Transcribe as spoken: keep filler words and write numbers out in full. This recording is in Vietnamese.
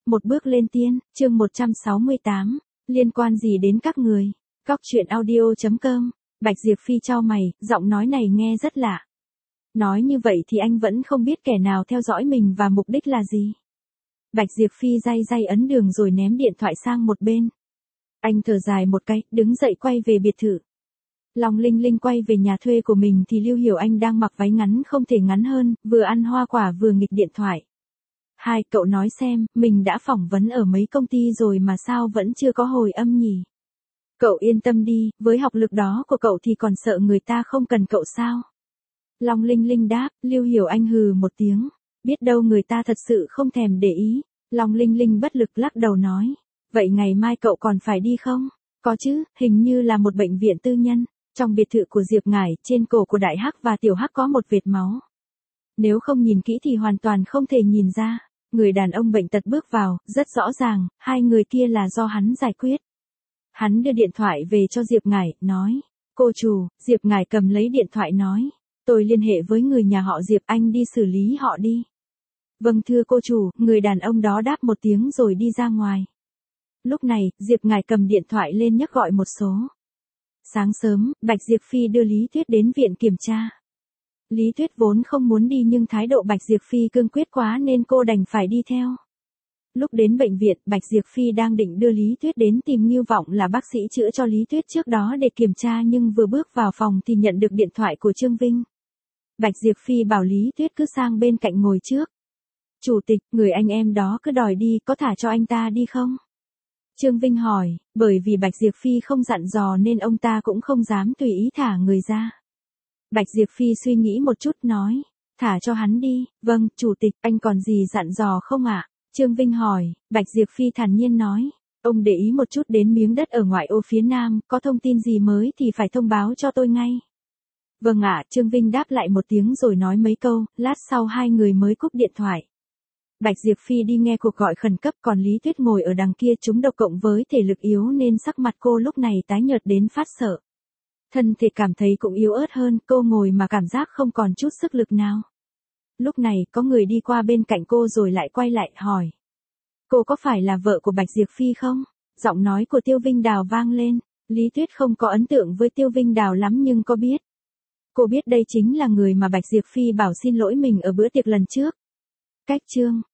Một bước lên tiên, chương một trăm sáu mươi tám, liên quan gì đến các người? Góc truyện audio chấm com, Bạch Diệp Phi chau mày, giọng nói này nghe rất lạ. Nói như vậy thì anh vẫn không biết kẻ nào theo dõi mình và mục đích là gì. Bạch Diệp Phi day day ấn đường rồi ném điện thoại sang một bên. Anh thở dài một cái, đứng dậy quay về biệt thự. Long Linh Linh quay về nhà thuê của mình thì Lưu Hiểu Anh đang mặc váy ngắn không thể ngắn hơn, vừa ăn hoa quả vừa nghịch điện thoại. Hai, cậu nói xem, mình đã phỏng vấn ở mấy công ty rồi mà sao vẫn chưa có hồi âm nhỉ? Cậu yên tâm đi, với học lực đó của cậu thì còn sợ người ta không cần cậu sao? Long Linh Linh đáp, Lưu Hiểu Anh hừ một tiếng, biết đâu người ta thật sự không thèm để ý. Long Linh Linh bất lực lắc đầu nói, vậy ngày mai cậu còn phải đi không? Có chứ, hình như là một bệnh viện tư nhân. Trong biệt thự của Diệp Ngải, trên cổ của Đại Hắc và Tiểu Hắc có một vệt máu. Nếu không nhìn kỹ thì hoàn toàn không thể nhìn ra. Người đàn ông bệnh tật bước vào, rất rõ ràng, hai người kia là do hắn giải quyết. Hắn đưa điện thoại về cho Diệp Ngải, nói, cô chủ. Diệp Ngải cầm lấy điện thoại nói, tôi liên hệ với người nhà họ Diệp, anh đi xử lý họ đi. Vâng thưa cô chủ, người đàn ông đó đáp một tiếng rồi đi ra ngoài. Lúc này, Diệp Ngải cầm điện thoại lên nhấc gọi một số. Sáng sớm, Bạch Diệp Phi đưa Lý Tuyết đến viện kiểm tra. Lý Tuyết vốn không muốn đi nhưng thái độ Bạch Diệp Phi cương quyết quá nên cô đành phải đi theo. Lúc đến bệnh viện, Bạch Diệp Phi đang định đưa Lý Tuyết đến tìm Ngưu Vọng là bác sĩ chữa cho Lý Tuyết trước đó để kiểm tra nhưng vừa bước vào phòng thì nhận được điện thoại của Trương Vinh. Bạch Diệp Phi bảo Lý Tuyết cứ sang bên cạnh ngồi trước. Chủ tịch, người anh em đó cứ đòi đi, có thả cho anh ta đi không? Trương Vinh hỏi, bởi vì Bạch Diệp Phi không dặn dò nên ông ta cũng không dám tùy ý thả người ra. Bạch Diệp Phi suy nghĩ một chút nói, thả cho hắn đi. Vâng, chủ tịch, anh còn gì dặn dò không ạ? Trương Vinh hỏi, Bạch Diệp Phi thản nhiên nói, ông để ý một chút đến miếng đất ở ngoại ô phía nam, có thông tin gì mới thì phải thông báo cho tôi ngay. Vâng ạ, Trương Vinh đáp lại một tiếng rồi nói mấy câu, lát sau hai người mới cúp điện thoại. Bạch Diệp Phi đi nghe cuộc gọi khẩn cấp còn Lý Tuyết ngồi ở đằng kia trúng độc cộng với thể lực yếu nên sắc mặt cô lúc này tái nhợt đến phát sợ. Thân thể cảm thấy cũng yếu ớt hơn, cô ngồi mà cảm giác không còn chút sức lực nào. Lúc này có người đi qua bên cạnh cô rồi lại quay lại hỏi. Cô có phải là vợ của Bạch Diệp Phi không? Giọng nói của Tiêu Vinh Đào vang lên. Lý Tuyết không có ấn tượng với Tiêu Vinh Đào lắm nhưng có biết. Cô biết đây chính là người mà Bạch Diệp Phi bảo xin lỗi mình ở bữa tiệc lần trước. Cách chương